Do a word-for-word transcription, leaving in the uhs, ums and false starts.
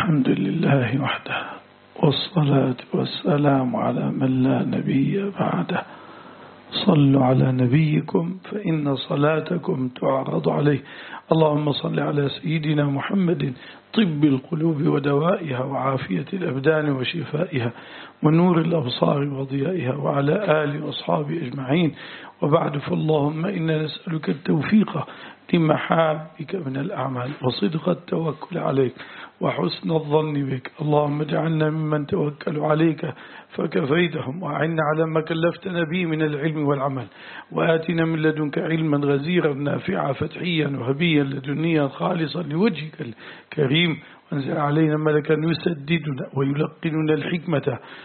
الحمد لله وحده، والصلاة والسلام على من لا نبي بعده. صلوا على نبيكم فإن صلاتكم تعرض عليه. اللهم صل على سيدنا محمد طب القلوب ودوائها وعافية الأبدان وشفائها ونور الأبصار وضيائها وعلى آله وأصحابه أجمعين. وبعد، فاللهم إنا نسألك التوفيق لمحابك من الأعمال وصدق التوكل عليك وحسن الظن بك. اللهم اجعلنا ممن توكل عليك فكفيتهم، وأعنا على ما كلفتنا به من العلم والعمل، وآتنا من لدنك علما غزيرا نافعا فتحيا وهبيا لدنيا خالصا لوجهك الكريم، وانزل علينا ملكا يسددنا ويلقننا الحكمة